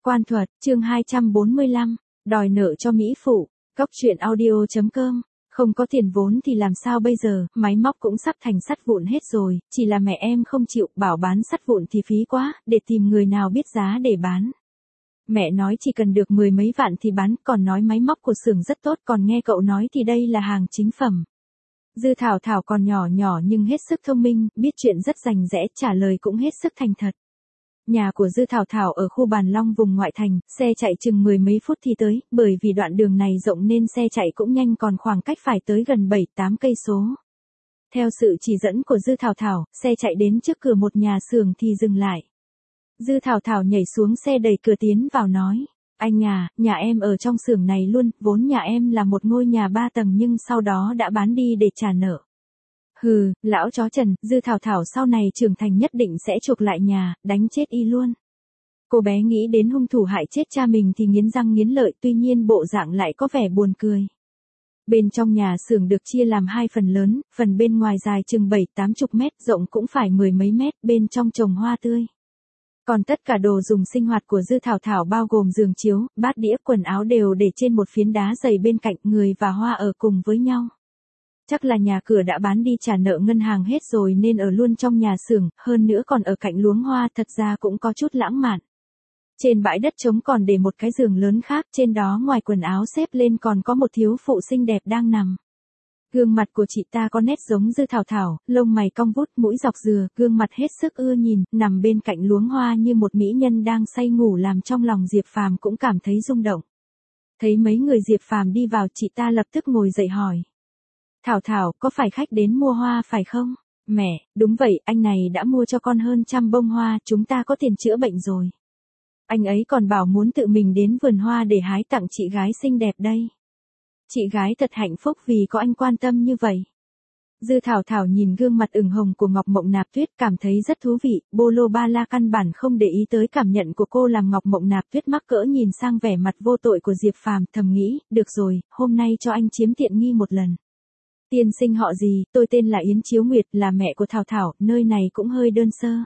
Quan thuật, chương 245, đòi nợ cho mỹ phụ, Cóc truyện audio.com. Không có tiền vốn thì làm sao bây giờ, máy móc cũng sắp thành sắt vụn hết rồi, chỉ là mẹ em không chịu, bảo bán sắt vụn thì phí quá, để tìm người nào biết giá để bán. Mẹ nói chỉ cần được 10 mấy vạn thì bán, còn nói máy móc của xưởng rất tốt, còn nghe cậu nói thì đây là hàng chính phẩm. Dư Thảo Thảo còn nhỏ nhỏ nhưng hết sức thông minh, biết chuyện rất rành rẽ, trả lời cũng hết sức thành thật. Nhà của Dư Thảo Thảo ở khu Bàn Long vùng ngoại thành, xe chạy chừng 10 mấy phút thì tới, bởi vì đoạn đường này rộng nên xe chạy cũng nhanh, còn khoảng cách phải tới gần 7-8 cây số. Theo sự chỉ dẫn của Dư Thảo Thảo, xe chạy đến trước cửa một nhà xưởng thì dừng lại. Dư Thảo Thảo nhảy xuống xe đẩy cửa tiến vào nói, anh à, nhà em ở trong xưởng này luôn, vốn nhà em là một ngôi nhà 3 tầng nhưng sau đó đã bán đi để trả nợ. Hừ, lão chó Trần, Dư Thảo Thảo sau này trưởng thành nhất định sẽ chuộc lại nhà, đánh chết y luôn. Cô bé nghĩ đến hung thủ hại chết cha mình thì nghiến răng nghiến lợi, tuy nhiên bộ dạng lại có vẻ buồn cười. Bên trong nhà xưởng được chia làm hai phần lớn, phần bên ngoài dài chừng 7-80 mét, rộng cũng phải 10 mấy mét, bên trong trồng hoa tươi. Còn tất cả đồ dùng sinh hoạt của Dư Thảo Thảo bao gồm giường chiếu, bát đĩa, quần áo đều để trên một phiến đá dày bên cạnh, người và hoa ở cùng với nhau. Chắc là nhà cửa đã bán đi trả nợ ngân hàng hết rồi nên ở luôn trong nhà xưởng, hơn nữa còn ở cạnh luống hoa, thật ra cũng có chút lãng mạn. Trên bãi đất trống còn để một cái giường lớn khác, trên đó ngoài quần áo xếp lên còn có một thiếu phụ xinh đẹp đang nằm. Gương mặt của chị ta có nét giống Dư Thảo Thảo, lông mày cong vút, mũi dọc dừa, gương mặt hết sức ưa nhìn, nằm bên cạnh luống hoa như một mỹ nhân đang say ngủ, làm trong lòng Diệp Phàm cũng cảm thấy rung động. Thấy mấy người Diệp Phàm đi vào, chị ta lập tức ngồi dậy hỏi. Thảo Thảo, có phải khách đến mua hoa phải không? Mẹ, đúng vậy, anh này đã mua cho con hơn 100 bông hoa, chúng ta có tiền chữa bệnh rồi. Anh ấy còn bảo muốn tự mình đến vườn hoa để hái tặng chị gái xinh đẹp đây. Chị gái thật hạnh phúc vì có anh quan tâm như vậy. Dư Thảo Thảo nhìn gương mặt ửng hồng của Ngọc Mộng Nạp Tuyết cảm thấy rất thú vị, Bolo Ba La căn bản không để ý tới cảm nhận của cô, làm Ngọc Mộng Nạp Tuyết mắc cỡ nhìn sang vẻ mặt vô tội của Diệp Phàm, thầm nghĩ, được rồi, hôm nay cho anh chiếm tiện nghi một lần. Tiên sinh họ gì, tôi tên là Yến Chiếu Nguyệt, là mẹ của Thảo Thảo, nơi này cũng hơi đơn sơ.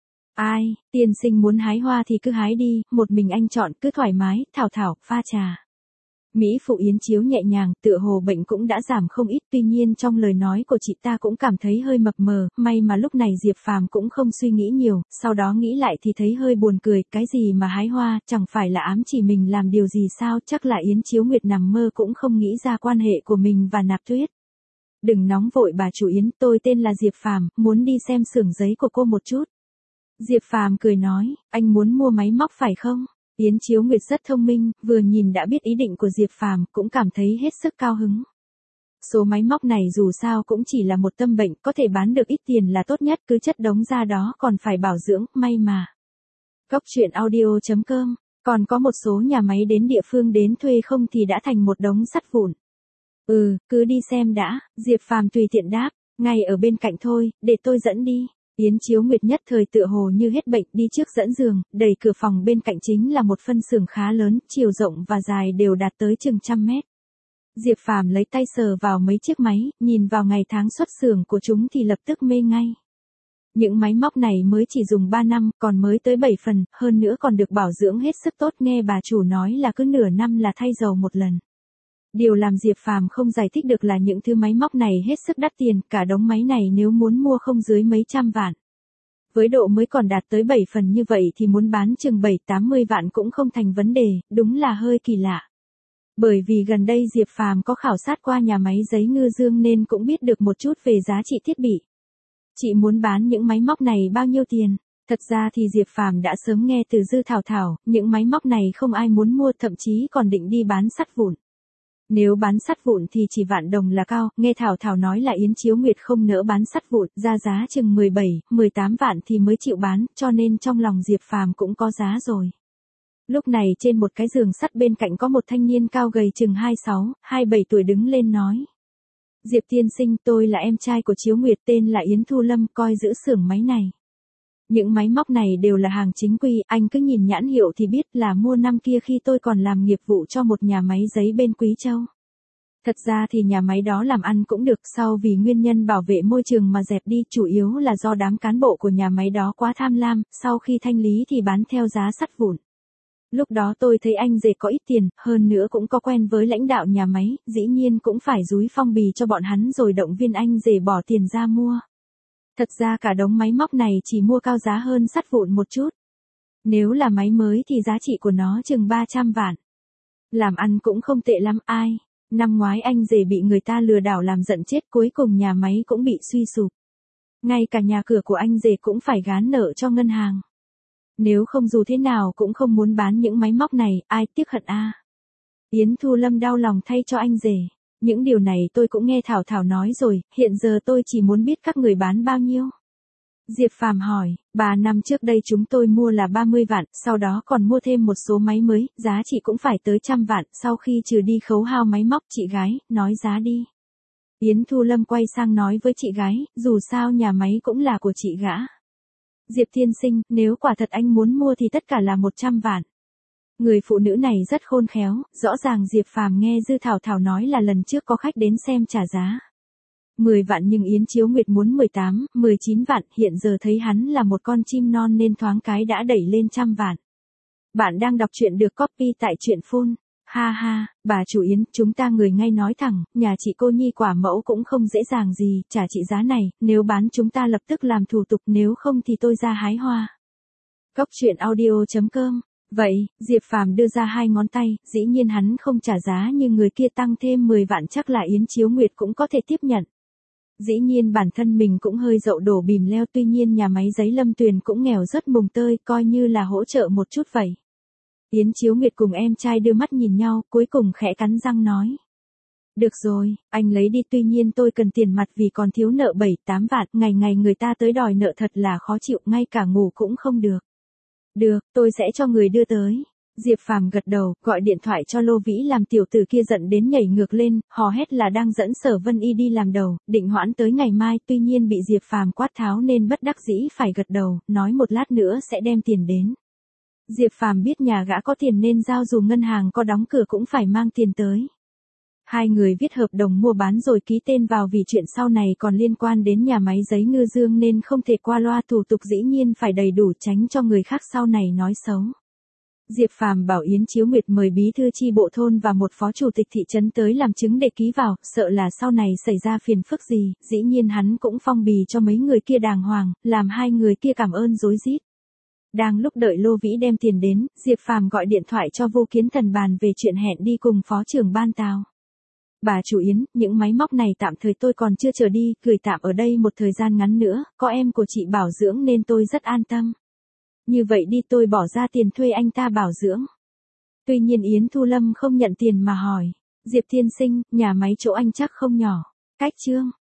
Ai, tiên sinh muốn hái hoa thì cứ hái đi, một mình anh chọn, cứ thoải mái, Thảo Thảo, pha trà. Mỹ phụ Yến Chiếu nhẹ nhàng, tựa hồ bệnh cũng đã giảm không ít, tuy nhiên trong lời nói của chị ta cũng cảm thấy hơi mập mờ, may mà lúc này Diệp Phàm cũng không suy nghĩ nhiều, sau đó nghĩ lại thì thấy hơi buồn cười, cái gì mà hái hoa, chẳng phải là ám chỉ mình làm điều gì sao, chắc là Yến Chiếu Nguyệt nằm mơ cũng không nghĩ ra quan hệ của mình và Nạp Tuyết. Đừng nóng vội bà chủ Yến, tôi tên là Diệp Phàm, muốn đi xem xưởng giấy của cô một chút. Diệp Phàm cười nói, anh muốn mua máy móc phải không? Yến Chiếu Nguyệt rất thông minh, vừa nhìn đã biết ý định của Diệp Phàm, cũng cảm thấy hết sức cao hứng. Số máy móc này dù sao cũng chỉ là một tâm bệnh, có thể bán được ít tiền là tốt nhất, cứ chất đống ra đó còn phải bảo dưỡng, may mà. Cóc truyện audio.com, còn có một số nhà máy đến địa phương đến thuê không thì đã thành một đống sắt vụn. Cứ đi xem đã, Diệp Phàm tùy tiện đáp, ngay ở bên cạnh thôi, để tôi dẫn đi. Yến Chiếu Nguyệt nhất thời tựa hồ như hết bệnh, đi trước dẫn giường, đẩy cửa phòng, bên cạnh chính là một phân xưởng khá lớn, chiều rộng và dài đều đạt tới chừng 100 mét. Diệp Phàm lấy tay sờ vào mấy chiếc máy, nhìn vào ngày tháng xuất xưởng của chúng thì lập tức mê ngay. Những máy móc này mới chỉ dùng 3 năm, còn mới tới 7 phần, hơn nữa còn được bảo dưỡng hết sức tốt, nghe bà chủ nói là cứ nửa năm là thay dầu một lần. Điều làm Diệp Phàm không giải thích được là những thứ máy móc này hết sức đắt tiền, cả đống máy này nếu muốn mua không dưới mấy trăm vạn. Với độ mới còn đạt tới 7 phần như vậy thì muốn bán chừng 7-80 vạn cũng không thành vấn đề, đúng là hơi kỳ lạ. Bởi vì gần đây Diệp Phàm có khảo sát qua nhà máy giấy Ngư Dương nên cũng biết được một chút về giá trị thiết bị. Chị muốn bán những máy móc này bao nhiêu tiền? Thật ra thì Diệp Phàm đã sớm nghe từ Dư Thảo Thảo, những máy móc này không ai muốn mua, thậm chí còn định đi bán sắt vụn. Nếu bán sắt vụn thì chỉ vạn đồng là cao, nghe Thảo Thảo nói là Yến Chiếu Nguyệt không nỡ bán sắt vụn, ra giá chừng 17-18 vạn thì mới chịu bán, cho nên trong lòng Diệp Phàm cũng có giá rồi. Lúc này trên một cái giường sắt bên cạnh có một thanh niên cao gầy chừng 26-27 tuổi đứng lên nói. Diệp tiên sinh, tôi là em trai của Chiếu Nguyệt, tên là Yến Thu Lâm, coi giữ xưởng máy này. Những máy móc này đều là hàng chính quy, anh cứ nhìn nhãn hiệu thì biết là mua năm kia khi tôi còn làm nghiệp vụ cho một nhà máy giấy bên Quý Châu. Thật ra thì nhà máy đó làm ăn cũng được, sau vì nguyên nhân bảo vệ môi trường mà dẹp đi, chủ yếu là do đám cán bộ của nhà máy đó quá tham lam, sau khi thanh lý thì bán theo giá sắt vụn. Lúc đó tôi thấy anh rể có ít tiền, hơn nữa cũng có quen với lãnh đạo nhà máy, dĩ nhiên cũng phải dúi phong bì cho bọn hắn rồi động viên anh rể bỏ tiền ra mua. Thật ra cả đống máy móc này chỉ mua cao giá hơn sắt vụn một chút. Nếu là máy mới thì giá trị của nó chừng 300 vạn. Làm ăn cũng không tệ lắm ai. Năm ngoái anh rể bị người ta lừa đảo làm giận chết, cuối cùng nhà máy cũng bị suy sụp. Ngay cả nhà cửa của anh rể cũng phải gán nợ cho ngân hàng. Nếu không dù thế nào cũng không muốn bán những máy móc này, ai tiếc hận a. Yến Thu Lâm đau lòng thay cho anh rể. Những điều này tôi cũng nghe Thảo Thảo nói rồi, hiện giờ tôi chỉ muốn biết các người bán bao nhiêu. Diệp Phàm hỏi, 3 năm trước đây chúng tôi mua là 30 vạn, sau đó còn mua thêm một số máy mới, giá trị cũng phải tới 100 vạn, sau khi trừ đi khấu hao máy móc. Chị gái, nói giá đi. Yến Thu Lâm quay sang nói với chị gái, dù sao nhà máy cũng là của chị gã. Diệp tiên sinh, nếu quả thật anh muốn mua thì tất cả là 100 vạn. Người phụ nữ này rất khôn khéo, rõ ràng Diệp Phàm nghe Dư Thảo Thảo nói là lần trước có khách đến xem trả giá 10 vạn nhưng Yến Chiếu Nguyệt muốn 18, 19 vạn, hiện giờ thấy hắn là một con chim non nên thoáng cái đã đẩy lên 100 vạn. Bạn đang đọc truyện được copy tại truyện phun. Ha ha, bà chủ Yến, chúng ta người ngay nói thẳng, nhà chị cô nhi quả mẫu cũng không dễ dàng gì, trả chị giá này, nếu bán chúng ta lập tức làm thủ tục, nếu không thì tôi ra hái hoa. Góc truyện audio.com. Vậy, Diệp Phàm đưa ra 2 ngón tay, dĩ nhiên hắn không trả giá nhưng người kia tăng thêm 10 vạn chắc là Yến Chiếu Nguyệt cũng có thể tiếp nhận. Dĩ nhiên bản thân mình cũng hơi dậu đổ bìm leo, tuy nhiên nhà máy giấy Lâm Tuyền cũng nghèo rất mùng tơi, coi như là hỗ trợ một chút vậy. Yến Chiếu Nguyệt cùng em trai đưa mắt nhìn nhau, cuối cùng khẽ cắn răng nói. Được rồi, anh lấy đi, tuy nhiên tôi cần tiền mặt vì còn thiếu nợ 7-8 vạn, ngày ngày người ta tới đòi nợ thật là khó chịu, ngay cả ngủ cũng không được. Được, tôi sẽ cho người đưa tới. Diệp Phàm gật đầu, gọi điện thoại cho Lô Vĩ làm tiểu tử kia giận đến nhảy ngược lên, hò hét là đang dẫn Sở Vân Y đi làm đầu, định hoãn tới ngày mai, tuy nhiên bị Diệp Phàm quát tháo nên bất đắc dĩ phải gật đầu, nói một lát nữa sẽ đem tiền đến. Diệp Phàm biết nhà gã có tiền nên giao dù ngân hàng có đóng cửa cũng phải mang tiền tới. Hai người viết hợp đồng mua bán rồi ký tên vào vì chuyện sau này còn liên quan đến nhà máy giấy Ngư Dương nên không thể qua loa, thủ tục dĩ nhiên phải đầy đủ tránh cho người khác sau này nói xấu. Diệp Phàm bảo Yến Chiếu Nguyệt mời bí thư chi bộ thôn và một phó chủ tịch thị trấn tới làm chứng để ký vào, sợ là sau này xảy ra phiền phức gì, dĩ nhiên hắn cũng phong bì cho mấy người kia đàng hoàng, làm hai người kia cảm ơn rối rít. Đang lúc đợi Lô Vĩ đem tiền đến, Diệp Phàm gọi điện thoại cho Vô Kiến Thần bàn về chuyện hẹn đi cùng phó trưởng ban Tào. Bà chủ Yến, những máy móc này tạm thời tôi còn chưa chờ đi, gửi tạm ở đây một thời gian ngắn nữa, có em của chị bảo dưỡng nên tôi rất an tâm. Như vậy đi, tôi bỏ ra tiền thuê anh ta bảo dưỡng. Tuy nhiên Yến Thu Lâm không nhận tiền mà hỏi, Diệp tiên sinh, nhà máy chỗ anh chắc không nhỏ. Cách Trương,